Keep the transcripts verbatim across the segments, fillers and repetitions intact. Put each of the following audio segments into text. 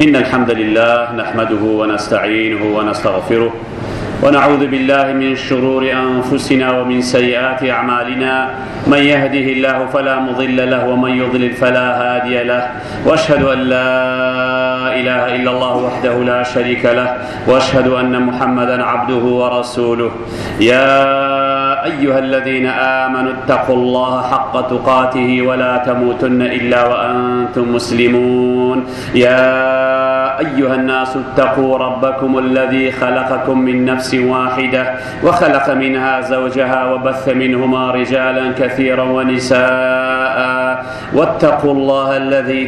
إن الحمد لله نحمده ونستعينه ونستغفره ونعوذ بالله من شرور أنفسنا ومن سيئات أعمالنا من يهده الله فلا مضل له ومن يضلل فلا هادي له وأشهد أن لا إله إلا الله وحده لا شريك له وأشهد أن محمدا عبده ورسوله يا أيها الذين آمنوا اتقوا الله حق تقاته ولا تموتن إلا وأنتم مسلمون يا أيها الناس اتقوا ربكم الذي خلقكم من نفس واحدة وخلق منها زوجها وبث منهما رجالا كثيرا ونساء واتقوا الله الذي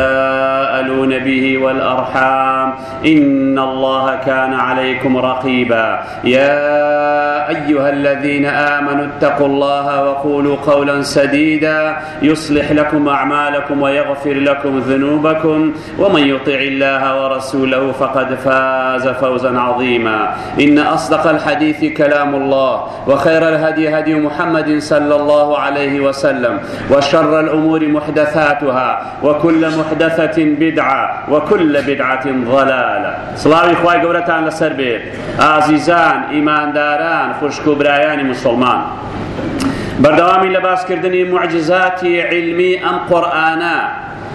تساءلون به والأرحام إن الله كان عليكم رقيبا يا أيها الذين آمنوا اتقوا الله وقولوا قولا سديدا يصلح لكم أعمالكم ويغفر لكم ذنوبكم ومن يطع الله ورسوله فقد فاز فوزا عظيما إن أصدق الحديث كلام الله وخير الهدي هدي محمد صلى الله عليه وسلم وشر الأمور محدثاتها وكل محدثة بدعة وكل بدعة ضلالة صلاة إخوة قولتان لسربيت عزيزان إيمان داران خوشكو برايان مسلمان بردوامی لباس کردنی معجزاتی علمی ام قرآنا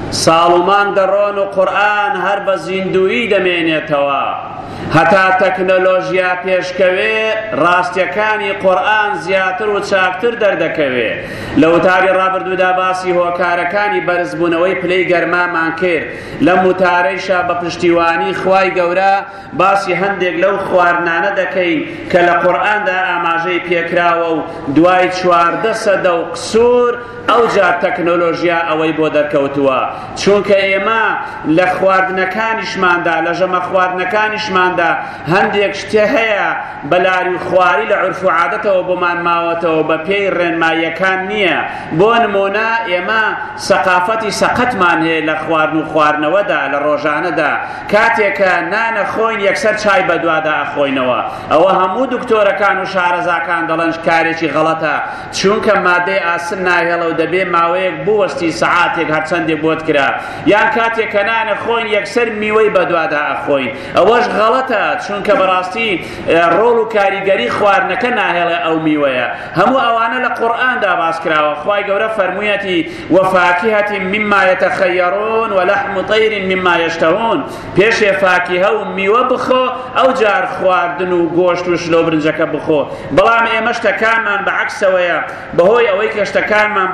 سالمان درون و قرآن هر بزیندویی دمینیتوا هەتا تەکنۆلۆژیا پێشکەوێ ڕاستیەکانی قورئان زیاتر و چاکتر دەردەکەوێ لە وتاری ڕابردوودا باسی هۆکارەکانی بەرزبوونەوەی پلەی گەرمامان کرد لەم وتارەیشا بە پشتیوانی خوای گەورە باسی هەندێک لەو خواردنانە دەکەین کە لە قورئاندا ئاماژەی پێکراوە و دوای چواردە سەدە و قسوور ئەوجار تەکنۆلۆژیا ئەوەی بۆ دەرکەوتووە چونکە ئێمە لە خواردنەکانیشماندا لە ژەمە خواردنەکانیشماندا هەندێک شتێ هەیە بەلاری و خواری لە عورف و عادەتەوە بۆمان ماوەتەوە بە پێی ڕێنماییەکان نییە بۆ نمونە ئێمە سەقافەتی سەقەتمان هەیە لە خواردن و خواردنەوەدا لە ڕۆژانەدا کاتێکە نانە خۆین یەکسەر چای بەدوادا ئەخۆینەوە ئەوە هەموو دکتۆرەکان و شارەزاکان دەڵێن کارێکی غەڵەتە چونکە مادەی ئاسن ناهێڵە و دەبێ ماوەیەک بوەستی سەعاتێک هەرچەندێک بۆت کرا یان کاتێکە نانە خۆین یەکسەر میوەی بەدوادا ئەخۆین ئەوەش غەڵەتە چونکە بەڕاستی ڕۆڵ و کاریگەری خواردنەکە ناهێڵێ ئەو میوەیە هەموو ئەوانە لە قورئاندا باس کراوە خوای گەورە فەرموویەتی وەفاکهة مما يتخيرون ولحم طير مما يشتهون پێشێ فاکیهە و میوە بخۆ ئەو جار خواردن و گۆشت و شلۆ برنجەکە بخۆ بەڵام ئێمە شتەکانمان بەعەکسەوەیە بەهۆی ئەوەی کە شتەکانمان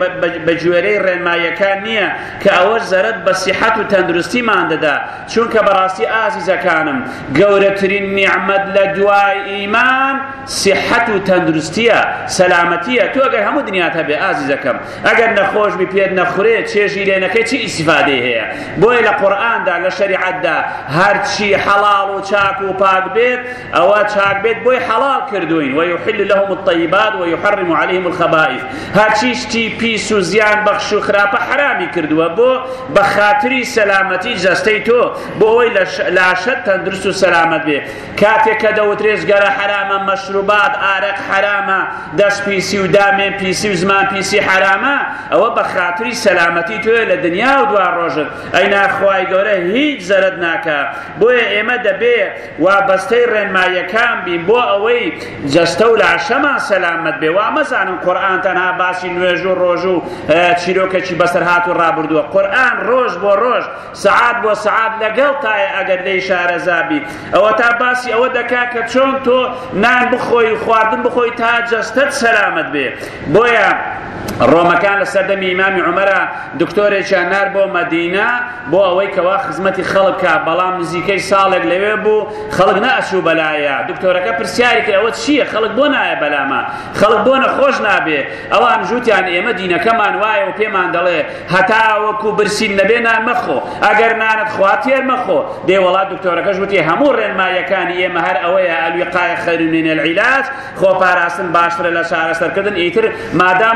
بە گوێرەی ڕێنماییەکان نییە کە ئەوەش زەرەت بە سیحەت و تەندروستیمان دەدا چونکە بەڕاستی ئازیزەکانم گەورەترین نیعمەت لە دوای ئیمان سیحەت و تەندروستیە سەلامەتیە تۆ ئەگەر هەموو دنیات هەبێ ئازیزەکەم ئەگەر نەخۆشبی پێت نەخورێت چێژی لێ نەکەی چی ئیسیفادەی هەیە بۆیە لە قورئاندا لە شەریعەتدا هەرچی حەڵاڵ و چاک و پاک بێت ئەوە چاک بێت بۆی حەڵاڵ کردوین ويحل لهم الطيبات ويحرم عليهم الخبائث هەرچی شتی پیس و زیان بەخش و خراپە حرامی کردووە بۆ بە خاتری سەلامەتی جەستەی تۆ بۆ ئەوەی لاشت تەندروست و سەلامەت بێ کاتێک کە دەوترێت گەرە حرامە مەشروبات ئارەق حرامە دەست پیسی و دامێن پیسی و زمان پیسی حرامە ئەوە بە خاتری سەلامەتی تۆیە لە دنیا و دوا ڕۆژت ئەینا خوای گەورە هیچ زەرت ناکە بۆیە ئێمە دەبێ وابەستەی ڕێنماییەکان بین بۆ ئەوەی جەستە و لاشەمان سەلامەت بێ وا مەزانن قورئان تەنها باسی نوێژ و ڕۆژ و چیرۆکێکی بەسەر هات و ڕابردووە قورئان ڕۆژ بۆ ڕۆژ سەعات بۆ سەعات لەگەڵ تایە ئەگەر لێی شارەزابی ئەوە تا باسی ئەوە دەکا کە چۆن تۆ نان بخۆی و خواردن بخۆی تا جەستەت سەلامەت بێ بۆیە ڕۆمەکان لە سەردەمی ئیمامی عومەرە دکتۆرێکیان نار بۆ مەدینە بۆ ئەوەی کەوا خزمەتی خەڵک کە بەڵام نزیکەی ساڵێک لەوێ بوو خەڵک نەئەچوو بەلایە دکتۆرەکە پرسیاری کرد ئەوە چییە خەڵک بۆ نایە بەلامە خەڵک بۆ نەخۆش نابێ ئەوان ژووتیان ئێمە دینەکەمان وایە و پێمان دەڵێ هەتا وەکو برسین نەبێ نان مەخۆ ئەگەر نانت خوا تێر مەخۆ دێ وڵات دکتۆرەکە ژووتی هەموو ڕێنماییەکانی ئێمە هەر ئەوەیە الوقایە خەیرٌ من العلاج خۆپاراستن باشترە لە چارەسەرکردن ئیتر مادام وایە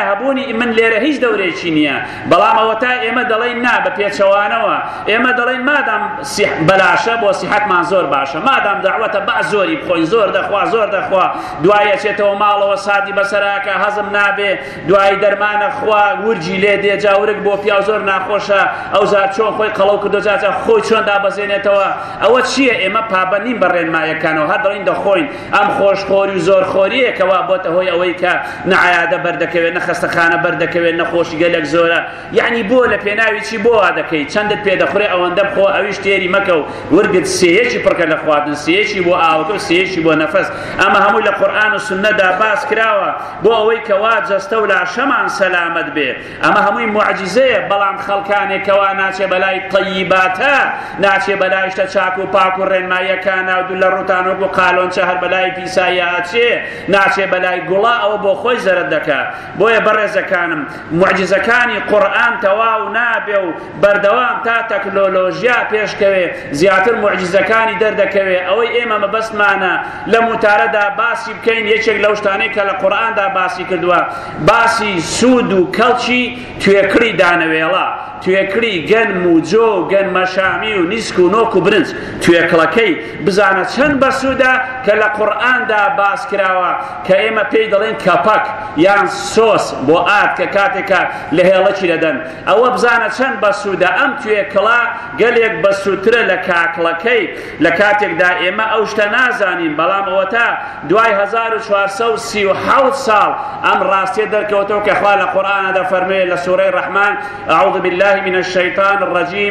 هەبوونی من لێرە هیچ دەورێکی نییە بەڵام ئەوە تا ئێمە دەڵێن نا بە پێچەوانەوە ئێمە دەڵێن مادام بەلاشە بۆ سیحەتمان زۆر باشە مادام دەعوەتە با زۆری بخۆین زۆر دەخوا زۆر دەخوا دوای ئەچێتەوە ماڵەوە سادی بەسەراکە هەزم نابێ دوای دەرمانە خوا ورجی لێ دێ جاورک بۆ پیا زۆر ناخۆشە ئەو زار چۆن خۆی قەڵەو کردو جاجە خۆی چۆن دابەزێنێتەوە ئەوە چییە ئێمە پابەندین بە ڕێنمایەکانەوە هەر دەڵێن دەخۆین ئەم خۆشخۆری و زۆرخۆریەکەوە بۆتە هۆی ئەوەی کە نەعایادە بەردەکەوێت نەخەستەخانە بەردەکەوێت نەخۆشی گەلێک زۆرە یعنی بۆ لە پێناوی چی بۆ وا دەکەی چەندت پێدەخورێ ئەوەندە بخۆ ئەویش تێری مەکە و ورگت سێیەکی پڕکە لە خواردن سێیەکی بۆ ئاوەکە و سێیەکی بۆ نەفەس ئەمە هەمووی لە قورئان و سوننەدا باس کراوە بۆ ئەوەی کە وا جەستە و لاشەمان سەلامەت بێ ئەمە هەمووی معجزەیە بەڵام خەڵکانێکەوە ناچێ بەلای طەیباتە ناچێ بەلای شتە چاک و پاک و ڕێنماییەکانە و دوو لە ڕوتانەوە بۆ قالۆنچە هەر بەلای پیسایە ئاچێ ناچێ بەلای گوڵا ئەوە بۆ خۆی زەرەت دەکات بۆیە بەڕێزەکانم معجزەکانی قورئان تەواو نابێ و بەردەوام تا تەکنۆلۆژیا پێشکەوێ زیاتر معجزەکانی دەردەکەوێ ئەوەی ئێمە مەبەستمانە لە موتارەدا باسی بکەین یەکێک لەو شتانەی کە لە قورئاندا باسی کردووە باسی سوود و کەڵکی توێکڕی دانەوێڵە توێکڕی گەنم و جۆ گەنمەشامی و نیسک و نۆک و برنج توێکڵەکەی بزانە چەند بەسوودە کە لە قورئاندا باس کراوە کە ئێمە پێی دەڵێن کەپەک یان سۆس بۆ ئات کە کاتێکە لە هێڵەکی دەدەن ئەوە بزانە چەند بەسوودە ئەم توێکڵە گەلێک بەسووترە لە کاکڵەکەی لە کاتێکدا ئێمە ئەو شتە نازانین بەڵام ئەوە تا دوای هەزار و چوارسە و سی و حەوت ساڵ ئەم ڕاستیە دەرکەوتەوە کە خوا لە قورئانە دەفەرمێ لە سوورەی ڕەحمان أعوذ بالله من الشيطان الرجيم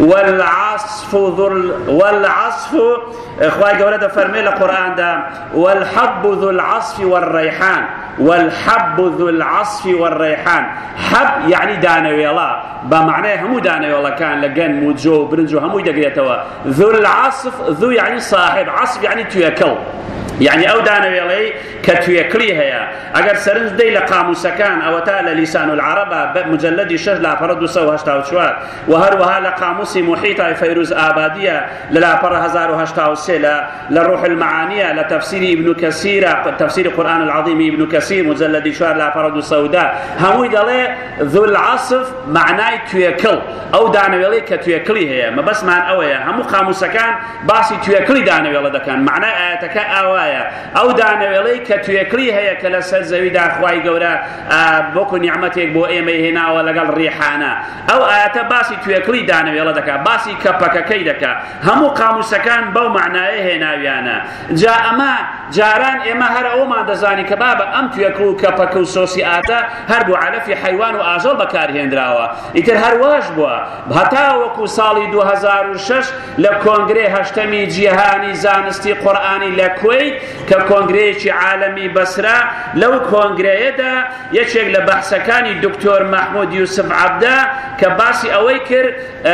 والعصف ذو والعصف خوای گەورە دەفەرمێ لە قورئاندا والحب ذو العصف والريحان والحب ذو العصف والريحان حب يعني دانەوێڵە بمعنى هەموو دانەوێڵەکان لە گەنم و جۆ و برنج و هەمووی دەگرێتەوە ذو العصف ذو يعني صاحب عصف يعني توێکڵ يعني ئەو دانەوێڵەی کە توێکڵی هەیە ئەگەر سەرنج دەی لە قاموسەکان ئەوە تا لە لیسان العربە مجلدی شەش لاپەڕە دووسە و هەشتا و چوار و هەروەها لە قاموسی محیطای فەیروز ئابادیە لە لاپەڕە هەزار و هەشتا و سێ لە ڕوح المعانیە لە تەفسیری ئیبن کەسیرە تەفسیری قورئان العەظیمی ئیبن کەسیر مجلدی چوار لاپەڕە دووسە و دا هەمووی دەڵێ ذو العصف معنای توێکڵ ئەو دانەوێڵەی کە توێکڵی هەیە مەبەستمان ئەوەیە هەموو قاموسەکان باسی توێکڵی دانەوێڵە دەکەن معنای ئاەتەکە ئاوا ئەو دانەوێڵەی کە توێکڵی هەیە کە لەسەر زەویدا خوای گەورە بۆکو نیعمەتێک بۆ ئێمە هێناوە لەگەڵ ڕیحانە ئەو ئاەتە باسی توێکڵی دانەوێڵە دەکات باسی کەپەکەکەی دەکات هەموو قاموسەکان بەو معنایە هێناویانە جا ئەمە جاران ئێمە هەر ئەومان دەزانی کە بابە ئەم توێکڵ و کەپەکە و سۆسی ئاتە هەر بۆ عەلەفی حەیوان و ئاژەڵ بەکارهێنراوە ئیتر هەروەش بووە هەتا وەکو ساڵی دوو هەزار و شەش لە کۆنگرێ هەشتەمی جیهانی زانستی قورئانی لە کوێیت کە کۆنگرەیەکی عالەمی بەسرا لەو کۆنگرەیەدا یەکێک لە بەحسەکانی دکتۆر مەحموود یوسف عەبدە کە باسی ئەوەی کرد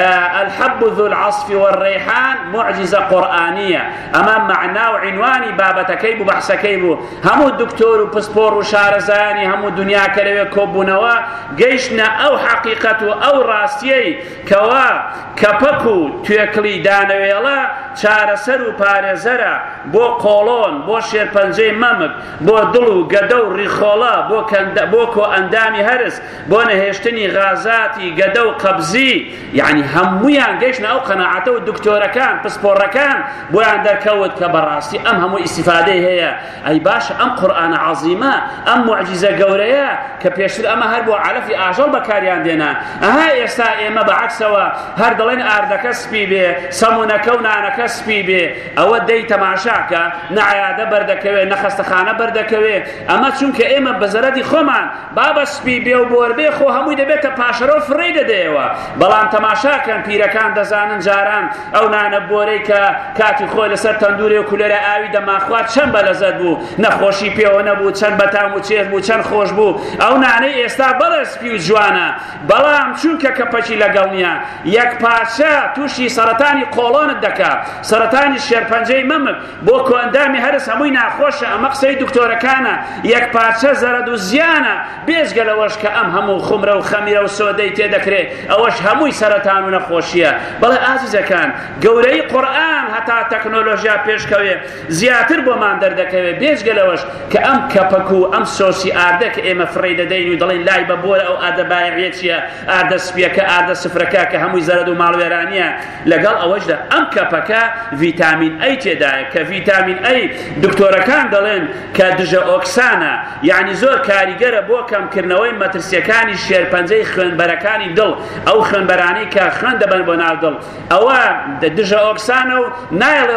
الحب ذو العصف والريحان معجزة قورئانیە ئەمە معنا و عنوانی بابەتەکەی بوو بەحسەکەی بوو هەموو دکتۆر و پسپۆڕ و شارەزایانی هەموو دنیا کە لەوێ کۆبوونەوە گەیشتنە ئەو حەقیقەت و ئەو ڕاستیەی کەوا کەپەک و توێکڵی دانەوێڵە چارەسەر و پارێزەرە بۆ قۆڵۆن بۆ شێرپەنجەی مەمک بۆ دڵ و گەدە و ڕیخۆڵە بۆ کۆ ئەندامی هەرس بۆ نەهێشتنی غازاتی گەدە و قەبزی یعنی هەموویان گەیشتنە ئەو قەناعەتە و دکتۆرەکان پسپۆڕەکان بۆیان دەرکەوت کە بەڕاستی ئەم هەموو ئیستیفادەی هەیە ئەی باشە ئەم قورئانە عەزیمە ئەم معجزە گەورەیە کە پێشتر ئەمە هەر بۆ عەلەفی ئاژەڵ بەکاریان دێنا ئەها ئێستا ئێمە بەعەکسەوە هەر دەڵێن ئاردەکە سپی بێ سەمونەکە و نانەکە سپی بێ ئەوە دەی تەماشاکە نەعایادە بەردەکەوێ نەخەستەخانە بەردەکەوێ ئەمە چونکە ئێمە بەزەرەتی خۆمان بابە سپی بێ و بۆربێ خۆ هەمووی دەبێتە پاشەرە و فڕی دەدەیەوە بەڵام تەماشاکەن پیرەکان دەزانن جاران ئەو نانە بۆرەی کە کاتی خۆی لەسەر تەندورێ و کولەرە ئاوی دەماخوات چەند بەلەزەت بوو نەخۆشی پێوە نەبوو چەند بەتام و چێژ بوو چەند خۆش بوو ئەو نانەی ئێستا بەڵێ سپی و جوانە بەڵام چونکە کەپەکی لەگەڵ نییە یەک پارچە تووشی سەرەتانی قۆڵۆنت دەکات سەرەتانی شێرپەنجەی مەمک بۆ کۆندامی هەرس هەمووی ناخۆشە ئەمە قسەی دکتۆرەکانە یەک پارچە زەرەد و زیانە بێجگە لەوەش کە ئەم هەموو خومرە و خەمیرە و سۆدەی تێدەکرێت دەکرێت ئەوەش هەمووی سەرەتان و نەخۆشیە. بەڵێ ئازیزەکان گەورەی قورئان هەتا تەکنۆلۆژیا پێشکەوێ زیاتر بۆمان دەردەکەوێت بێجگە لەوەش کە ئەم کەپەک و ئەم سۆسی ئاردە کە ئێمە فڕێ دەدەین و دەڵێن لای بە بۆرە ئەو ئاردە بایەعیە چییە ئاردە سپیەکە ئاردە سفرەکە کە هەمووی زەرد و ماڵوێرانیە لەگەڵ ئەوەشدا ئەم کەپەکە ڤیتامین ئەی تێدایە کە ڤیتامین ئەی دکتۆرەکان دەڵێن کە دژە ئۆکسانە یعنی زۆر کاریگەرە بۆ کەمکردنەوەی مەترسیەکانی شێرپەنجەی خوێنبەرەکانی دڵ ئەو خوێنبەرانەی کە خوێن دەبەن بۆ ناو دڵ ئەوە دژە ئۆکسانە و نایڵێ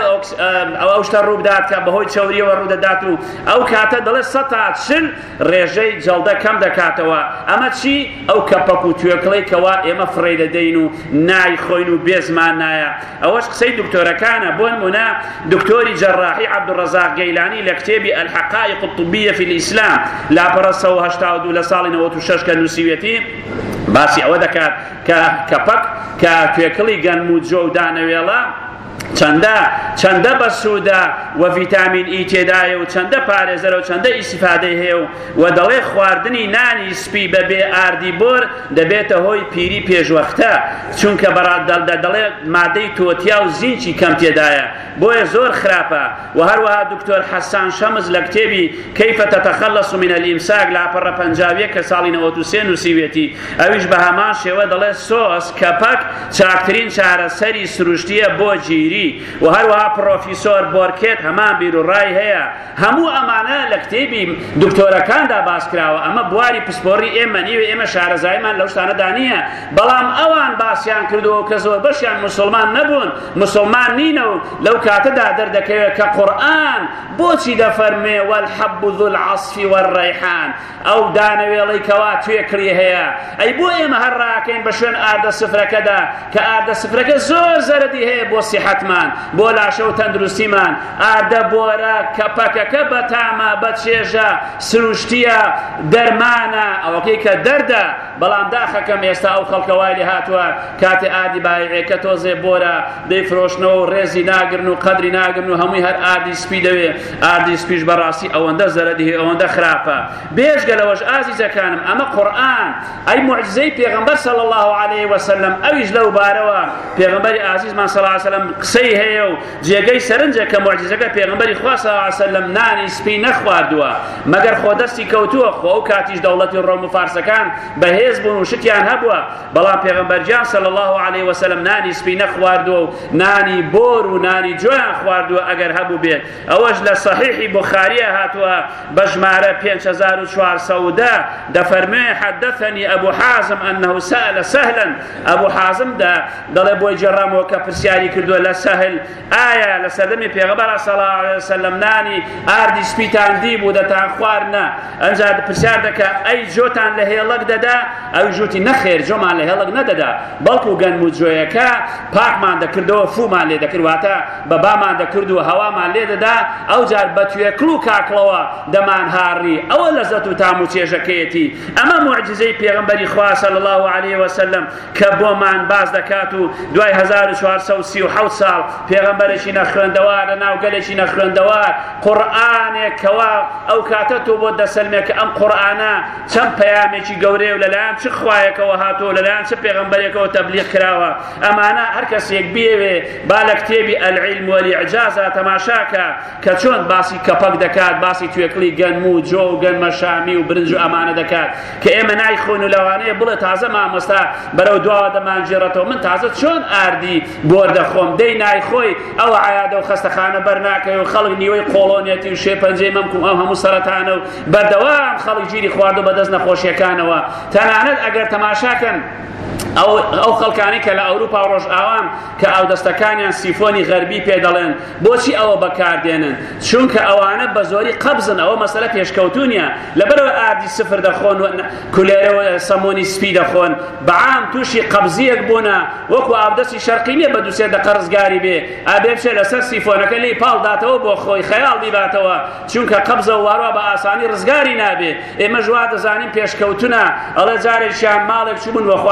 ئەو شتە ڕوو بدات کە بەهۆی چەوریەوە ڕوو دەدات و ئەو کاتە دەڵێ سەد تا چل ڕێژەی جەڵدە کەم دەکاتەوە. ئەمە چی؟ ئەو کەپەک و توێکڵەی کەوا ئێمە فڕێ دەدەین و نایخۆین و بێزمان نایە. ئەوەش قسەی دکتۆرەکانە. بۆ نمونە دکتۆری جەراحی عەبدوڕەزاق گەیلانی لە کتێبی الحقائق الطبية في الإسلام لاپەڕە سەد و هەشتا و دوو لە ساڵی نەوەت و شەش کە نووسیوێتی باسی ئەوە دەکات کە کەپەک کە توێکڵی گەنم و جۆ و دانەوێڵە چەندە چەندە بەسوودە و ڤیتامین ئی تێدایە و چەندە پارێزەرە و چەندە ئیسیفادەی هەیە و دەڵێ خواردنی نانی سپی بەبێ ئاردی بۆر دەبێتە هۆی پیری پێشوەختە چونکە بەڕاددەڵدە دەڵێ مادەی تۆتیا و زینچی کەم تێدایە بۆیە زۆر خراپە. و هەروەها دکتۆر حەسان شەمز لە کتێبی کەیف تەتەخەلەص من الئیمساک لاپەڕە پەنجاویە کە ساڵی نەوەت و سێ نووسیوێتی ئەویش بە هەمان شێوە دەڵێ سۆس کەپەک چاکترین چارەسەری سروشتیە بۆ گیری. و هەروەها پرۆفیسۆر بۆرکێت هەمان بیرروڕای هەیە. هەموو ئەمانە لە کتێبی دکتۆرەکاندا باس کراوە. ئەمە بواری پسپۆڕی ئێمە نیوە، ئێمە شارەزایمان لەو شتانەدا نییە، بەڵام ئەوان باسییان کردەوە کە زۆر بەشیان مسلمان نەبوون، مسلمان نینە و لەو کاتەدا دەردەکەوێت کە قورئان بۆچی دەفەرمێ وەالحەب ذو العەصف والڕەیحان ئەو دانەوێڵەی کەوا توێکڵی هەیە. ئەی بۆ ئێمە هەر ڕاکەین بە شوێن ئاردە سفرەکەدا کە ئاردە سفرەکە زۆر زەرەدی هەیە بۆ سیحەتمان بۆ لاشە و تەندروستیمان. ئاردە بۆرە کەپەکەکە بەتامە بەچێژە سروشتیە دەرمانە ئەوەکەی کە دەردە. بەڵام داخەکەم ئێستا ئەو خەڵکەوای لێ هاتووە کاتێ ئاردی بایعەکە تۆزێ بۆرە دەیفرۆشنەوە و ڕێزی ناگرن و قەدری ناگرن و هەمووی هەر ئاردی سپی دەوێ. ئاردی سپیش بەڕاستی ئەوەندە زەرەدی هەیە ئەوەندە خراپە. بێژگە لەوەش ئازیزەکانم ئەمە قورئان ئەی موعجزەی پێغەمبەر صلی الله علیه وسلم ئەویش لەو بارەوە پێغەمبەری ئازیزمان صلی الله علیه وسلم قسەی هەیە و جێگەی سەرنجە کە موعجزەکە پێغەمبەری خوا صلی الله علیه وسلم نانی سپی نەخواردووە مەگەر خۆ دەستی کەوتووە. خۆ ئەو کاتیش دەوڵەتی ڕۆم و فارسەکان بەهێز بوون و شتیان هەبووە، بەڵام پێغەمبەرجان صلی الله علیه وسلم نانی سپی نەخواردووە و نانی بۆر و نانی جۆیان خواردووە ئەگەر هەبوو بێت. ئەوەش لە صحیحی بوخاریە هاتووە بە ژمارە پێنج هەزار و چوارسەد و دە دەفەرمێ حدثني أبو حازم أنه سأل سهلا. أبو حازم دا دەڵێ بۆی جێڕامەوە کە پرسیاری کردووە لە سەهل ئایا لە سەردەمی پێغەمبەر صلی الله علیه وسلم نانی ئاردی سپیتان دیبوو دەتان خواردنە؟ ئەنجا پرسیار دەکە ئەی جۆتان لە هێڵک دەدا؟ ئەوی ژووتی نەخێر جۆمان لە هێڵک نەدەدا، بەڵکو گەنم و جۆیەکە پاکمان دەکردەوە فومان لێ دەکردواتە بەبامان دەکرد و هەوامان لێ دەدا ئەو جار بە توێکڵ و کاکڵەوە دەمان هاڕی. ئەوە لەزەت و تام و چێژەکەیەتی. ئەمە موعجزەی پێغەمبەری خوا صلی الله علیه وسلم کە بۆمان باز دەکات و دوای هەزار و چوارسەد و سی و حەوت ساڵ پێغەمبەرێکی نەخوێندەوار لە ناو گەلێکی نەخوێندەوار قورئانێک کەوا ئەو کاتە تۆ بۆ دەسەلمێ کە ئەم قورئانە چەند پەیامێکی گەورەیە و لەلایەن چ خوایەکەوە هاتووە لەلایەن چ پێغەمبەرێکەوە تەبلیغ کراوە. ئەمانە هەر کەسێک بێوێ با لە کتێبی العلم والإعجازە تەماشاکە کە چۆن باسی کەپەک دەکات، باسی توێکڵی گەنم و جۆ و گەنمە شامی و برنج و ئەمانە دەکات کە ئێمە نایخۆین و لەوانەیە بڵێ تازە مامۆستا بەرەو دواوە دەمانگێڕێتەوە من تازە چۆن ئاردی بۆر دەخۆم. دەی نایخۆی ئەو عایادە و خەستەخانە بەرناکەی و خەڵک نیوەی قۆڵۆنێتی و شێپەنجەی مەمکوم ئەو هەموو سەرەتانە و بەردەوام خەڵک گیری خواردو بەدەست نەخۆشیەکانەوە. تەنانەت ئەگەر تەماشاکەن ئەو ئەو خەڵکانی کە لە ئەوروپا و ڕۆژئاوان کە ئاودەستەکانیان سیفۆنی غەربی پێ دەڵێن بۆچی ئەوە بەکاردێنن؟ چونکە ئەوانە بە زۆری قەبزن. ئەوە مەسەلە پێشکەوتونیە لەبەرەوە ئاردی سفر دەخۆن و کولێرەوە سەمۆنی سپی دەخۆن بەعام تووشی قەبزیەک بوونە وەکو ئاودەستی شەرقی نییە بە دووسێ دەقە ڕزگاری بێ ئابێ بچێ لەسەر سیفۆنەکە لی پاڵداتەوە بۆ خۆی خەیاڵ بیباتەوە چونکە قەبزە و واروە بە ئاسانی ڕزگاری نابێ. ئێمە ژوا دەزانین پێشکەوتونە ئەڵێ جارێکیان ماڵێک چوبوون بە خوازبێنی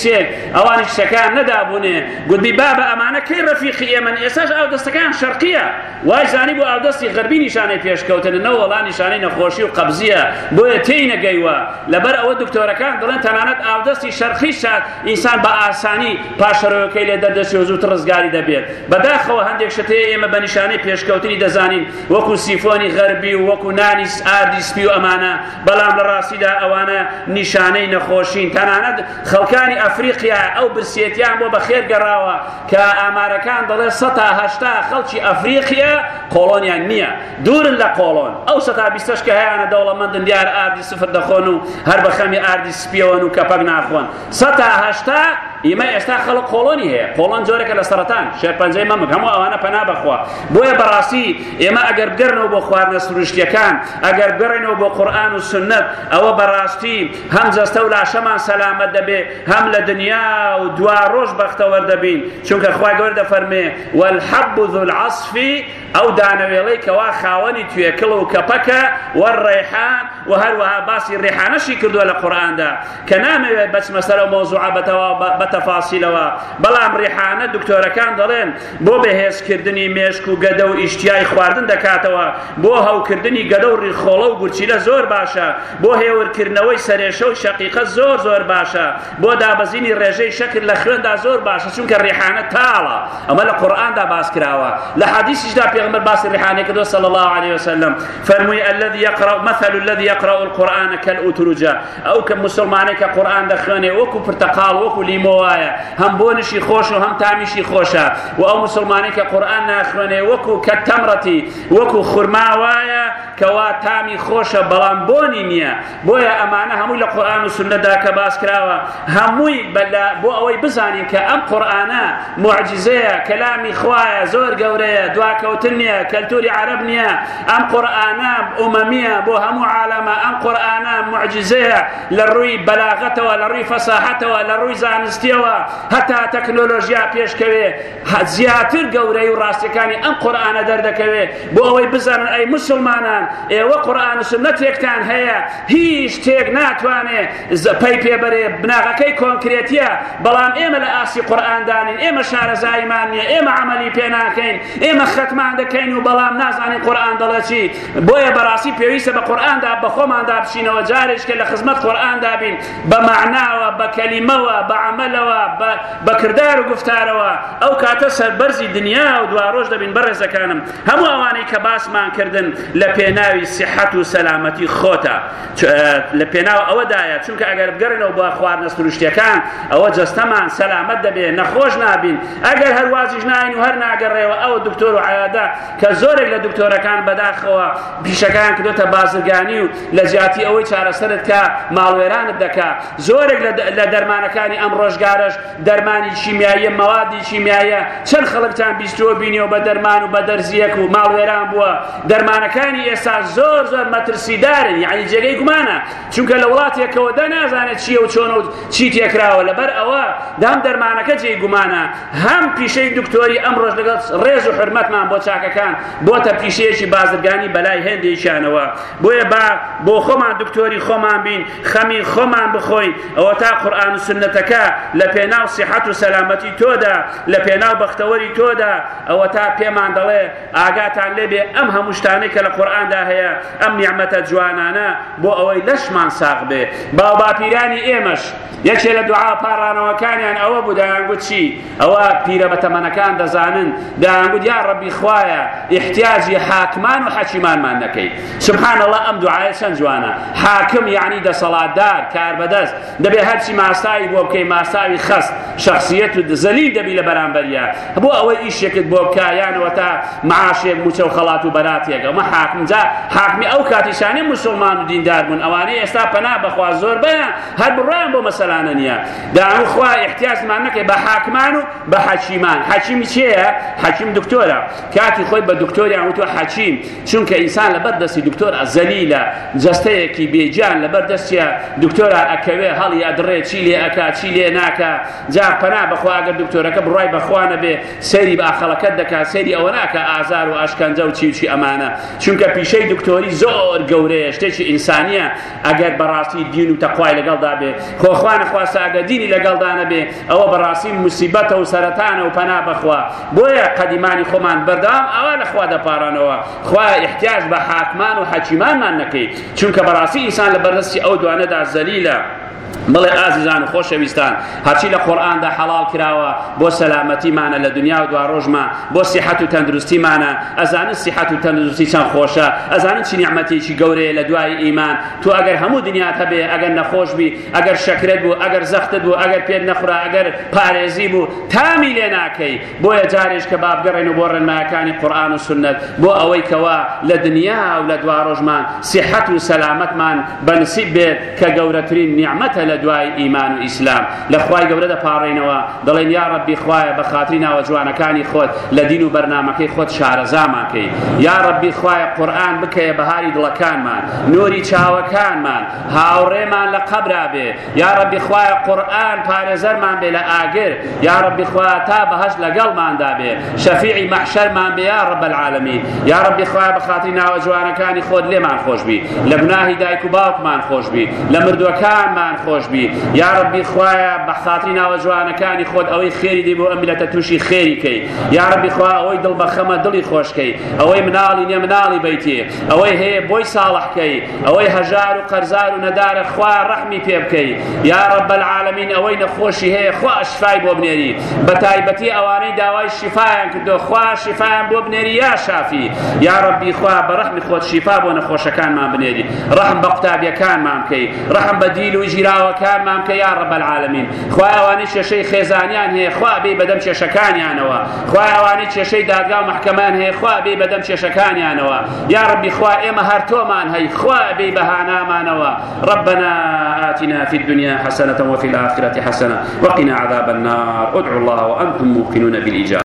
کچێک ئەوانی شتەکان نەدابوونێ گوتبی بابە ئەمانە کەی ڕەفیقی ئێمەن ئێستاش ئاودەستەکان شەرقیە وای زانی بۆ ئاودەستی غەربی نیشانەی پێشکەوتن نەوە وەڵا نیشانەی نەخۆشی و قەبزیە بۆیە تێی نەگەیوە لەبەر ئەوە دکتۆرەکان دەڵێن تەنانەت ئاودەستی شەرقی شات ئینسان بە ئاسانی پاشەرەوەکەی لێ دەردەچێت و زووتر ڕزگاری دەبێت بەداخەوە هەندێک شتەیە ئێمە بە نیشانەی پێشکەوتنی دەزانین وەکو سیفۆنی غەربی و وەکو نانی ئاردی سپی و ئەمانە بەڵام لە ڕاستیدا ئەوانە نیشانەی نەخۆشین تەنانەت خەڵکانی ئەفریقیا ئەو برسێتیان بۆ بەخێر گەڕاوە کە ئامارەکان دەڵێ سەد تا هەشتا خەڵکی ئەفریقیا قۆڵۆنیان نییە دوورن لە قۆڵۆن ئەو سەد تا بیستەش کە هەیەە دەوڵەمەندن دیارە ئاردی سفر دەخۆن و هەر بە خەمی ئاردی سپیەوەن و کەپەک ناخۆن سەد تا هەشتا ئێمە ئێستا خەڵک قۆڵۆنی هەیە قۆڵۆن جۆرێکە لە سەرەتان شێرپەنجەی مەمک هەموو ئەوانە پەنا بەخوا بۆیە بەڕاستی ئێمە ئەگەر بگەڕنەوە بۆ خواردنە سروشتیەکان ئەگەر بگەڕێنەوە بۆ قورئان و سنت ئەوە بەڕاستی هەم جەستە و لاشەمان سەلامەت دەبێ هەم لە دنیا و دوا ڕۆژ بەختەوەر دەبین چونکە خوای گەورە دەفەرمێ والحەب ذو العەصف ئەو دانەوێڵەی کەوا خاوەنی توێکڵ و کەپەکە وەڕێحان و هەروەها باسی ڕێحانەشی کردووە لە قورئاندا کە نامەوێت بەچمە سەر ئەو مەوزوعە بەتەفاسیلەوە بەڵام ڕێحانە دکتۆرەکان دەڵێن بۆ بەهێزکردنی مێشک و گەدە و ئیشتیای خواردن دەکاتەوە بۆ هەوکردنی گەدە و ڕیخۆڵە و گورچیلە زۆر باشە بۆ هێورکردنەوەی سەرێشە و شەقیقە زۆر زۆر باشە بۆ دابەزینی ڕێژەی شەکر لە خوێندا زۆر باشە چونکە ڕێحانە تاڵە ئەمە لە قورئاندا باس کراوە لە حەدیثیشدا پێغەمبەر باسی ڕێحانەی کردووە صلی الله عليه وسلم فەرمووی الذي يقرأ مثل الذي يقرأ القرآن كالأترجة ئەو کە مسلمانێک کە قورئان دەخوێنێ وەکو پرتەقاڵ وەکو لیمۆوایە هەم بۆنشی خۆش و هەم تامیشی خۆشە و ئەو مسلمانێک کە قورئان ناخوێنێ وەکو کەتەمڕەتی وەکو خورماوایە کەوا تامی خۆشە بەڵام بۆنی نییە بۆیە ئەمانە هەمووی لە قورئان و سنەتدا کە باس کراوە هەمووی بۆ ئەوەی بزانین کە ئەم قورئانە موعجزەیە کەلامی خوایە زۆر گەورەیە دواکەوتن نییە کەلتوری عەرەب نییە ئەم قورئانە ئومەمیە بۆ هەموو عالەمە ئەم قورئانە موعجزەیە لە ڕووی بەلاغەتەوە لە ڕووی فەساحەتەوە لە ڕووی زانستیەوە هەتا تەکنۆلۆژیا پێشکەوێ زیاتر گەورەی و ڕاستیەکانی ئەم قورئانە دەردەکەوێ بۆ ئەوەی بزانن ئەی مسلمانان ئێوە قورئان و سنەتێکتان هەیە هیچ شتێک ناتوانێ پەی پێبەرێ بناغەکەی کۆنکرێتیە بەڵام ئێمە لە ئاسی قورئاندانین ئێمە شارەزایمان نییە ئێمە عەمەلی پێ ناکەین ئێمە ختمان دەکەین و بەڵام نازانین قورئان دەڵێ چی بۆیە بەڕاستی پێویستە بە قورئاندا بە خۆماندا بچینەوە جارێککە لە خزمەت قورئاندا بین بە معناوە بە کەلیمەوە بە عەمەلەوە بە کردار و گفتارەوە ئەو کاتە سەربەرزی دنیا و دوا ڕۆژ دەبین بەڕێزەکانم هەموو ئەوانەی کە باسمان کردن لە پێناوی سیحەت و سەلامەتی خۆتە لە پێناو ئەوەدایە چونکە ئەگەر بگەڕێنەوە بۆ خواردنە سروشتیەکان ئەوە جەستەمان سەلامەت دەبێت نەخۆش نابین ئەگەر هەروازیش ناین و هەر ناگەڕێەوە ئەوە دکتۆر و عەیادە کە زۆرێک لە دکتۆرەکان بەداخەوە پیشەکان کردوتە بازرگانی و لە زیاتی ئەوەی چارەسەرت کە ماڵوێرانت دەکا زۆرێک لە دەرمانەکانی ئەم ڕۆژگارەش دەرمانی شیمیاییە مەوادی شیمیاییە چەند خەڵکتان بیستووە بینیەوە بە دەرمان و بە دەرزیەک و ماڵوێران بووە دەرمانەکانی ئێستا زۆر زۆر مەترسیدارن یعنی جێگەی گومانە چونکە لە وڵاتێکەوە دەنازانێت چییە و چۆنە و چی تێکراوە لەبەر ئەوە دام دەرمانەکە جێی گومانە هەم پیشەی دکتۆری ئەم ڕۆژ لەگەڵ ڕێز و حرمەتمان بۆ چاکەکان بۆتە پیشەیەکی بازرگانی بەلای هێندێکیانەوە بۆیە با بۆ خۆمان دکتۆری خۆمان بین خەمی خۆمان بخۆین ئەوە تا قورئان و سنەتەکە لە پێناو سیحەت و سەلامەتی تۆدا لە پێناو بەختەوەری تۆدا ئەوە تا پێمان دەڵێ ئاگاتان لێبێ ئەم هەموو شتانەی کە لە قورئاندا هەیە ئەم نیعمەتە جوانانە بۆ ئەوەی لەشمان ساغ بێ باو باپیرانی ئێمەش یەکێ لە دوعا پاڕانەوەکانیان ئەوە بوو دەیانگوت چی ئەوە پیرە بەتەمەنەکان دەزانن دەیانگوت یا ڕەبی خوایە احتیاجی حاکمان و حەکیمانمان نەکەی سبحان الله ئەم دوعایە چەند جوانە حاکم یعنی دەسەڵاتدار کاربەدەست دەبێ هەرچی ماسایی بۆ بکەی ماساوی خەست شخصیت و زەلیل دەبی لە بەرامبەریە بۆ ئەوەی ئیشێکت بۆ بکە یانەوە تا معاشێک موچە و خەڵات و بەراتێک ئەمە حاکم جا حاکمی ئەو کاتیشانی مسلمان و دیندار بوون ئەوانەی ئێستا پەنا بەخوا زۆر بەیان هەر بڕیان بۆ مەسەلانە نییە داوام خوا احتیاجمان نەکەی بە حاکمان و بە حەکیمان حەکیمی چێیە حەکیم دکتۆرە کاتی خۆی بە دکتۆریان وتوە حەکیم چونکە ئینسان لەبەر دەستی دکتۆر زەلیلە جەستەیەکی بێجان لەبەر دەستیە دکتۆرە ئەکەوێ هەڵی ئەدڕێ چی لێ ئەکا چی لێ ناکە ناکە جا پەنا بەخوا ئەگەر دکتۆرەکە بڕای بەخوا نەبێ سەیری بە ئاخەڵەکەت دەکات سەیری ئەوە ناکە ئازار و ئەشکەنجە و چی و چی ئەمانە چونکە پیشەی دکتۆری زۆر گەورەیە شتێکی ئینسانیە ئەگەر بەڕاستی دین و تەقوای لەگەڵدا بێ خۆخوا نەخواسە ئەگەر دینی لەگەڵدا نەبێ ئەوە بەڕاستی موسیبەتە و سەرەتانە و پەنا بەخوا بۆیە قەدیمانی خۆمان بەردەوام ئەوە لەخوا دەپارانەوە خوا احتیاج بە حاکمان و حەکیمانمان نەکەی چونکە بەڕاستی ئینسان لە بەردەستی ئەو دوانەدا زەلیلە بڵێ ئازیزان و خۆشەویستان هەرچی لە قورئاندا حەڵال کراوە بۆ سەلامەتیمانە لە دنیا و دوا ڕۆژمان بۆ سیحەت و تەندروستیمانە ئەزانن سیحەت و تەندروستی چەند خۆشە ئەزانن چی نیعمەتێکی گەورەیە لە دوای ئیمان تو ئەگەر هەموو دنیات هەبێ ئەگەر نەخۆش بی ئەگەر شەکرت بوو ئەگەر زەختت بوو ئەگەر پێت نەخورا ئەگەر پارێزی بوو تامی لێ ناکەی بۆیە جارێش کە بابگەڕێن و بۆ ڕێنمایەکانی قورئان و سنت بۆ ئەوەی کەوا لە دنیا و لە دوا ڕۆژمان سیحەت و سەلامەتمان بەنسیب بێت کە گەورەترین نیعمەتە لە دوای ئیمان و ئیسلام لە خوای گەورە دەپاڕێنەوە دەڵێن یا ڕەبی خوایە بە خاتری ناوە جوانەکانی خۆت لە دین و بەرنامەکەی خۆت شارەزامان کەی یا ڕەبی خوایە قورئان بکەیە بەهاری دڵەکانمان نوری چاوەکانمان هاوڕێمان لە قەبرا بێ یا ڕەبی خوایە قورئان پارێزەرمان بێ لە ئاگر یا ڕەبی خوایە تا بەهەشت لەگەڵماندا بێ شەفیعی مەحشەرمان بێ یا ڕەب العالەمین یا ڕەبی خوایە بە خاتری ناوە جوانەکانی خۆت لێمان خۆش بی لە گوناهی دایک و باوکمان خۆش بی لە مردووەکانمان خۆش بی یا ڕەبی خوایە بە خاتری ناوە جوانەکانی خۆت ئەوەی خێری دی بۆ ئەم میلەتە تووشی خێری کەی یا ڕەبی خوا ئەوەی دڵ بە خەمە دڵی خۆشکەی ئەوەی مناڵی نییە مناڵی بیتێ ئەوەی هەیە بۆی ساڵحکەی ئەوەی هەژار و قەرزار و نەدارە خوا ڕەحمی پێ بکەی یا ڕەب العالەمین ئەوەی نەخۆشی هەیە خوا شیفای بۆ بنێری بە تایبەتی ئەوانەی داوای شیفایان کردو خوا شیفایان بۆ بنێری یا شافی یا ڕەبی خوا بە ڕەحمی خۆت شیفا بۆ نەخۆشەکانمان بنێری ڕەحم بە قوتابیەکانمان بکەی ڕەحم بە دیل و ژیراوەکانمان بکەی یا ڕەب العالەمین خوا ئەوانەی کێشەی خێزانیان هەیە خوا بێ بەدەم کێشەکانیانەوە خوا ئەوانەی کێشەی دادگا و محکەمان هەیە خوا بێ بەدەم کێشەکانیانەوە یا ڕەبی خوا ئێمە هەر تۆمان هەی خوا بێ بەهانامانەوە ربنا آتنا في الدنيا حسنة وفي الآخرة حسنة وقنا عذاب النار ادعوا الله وأنتم موقنون بالإجابة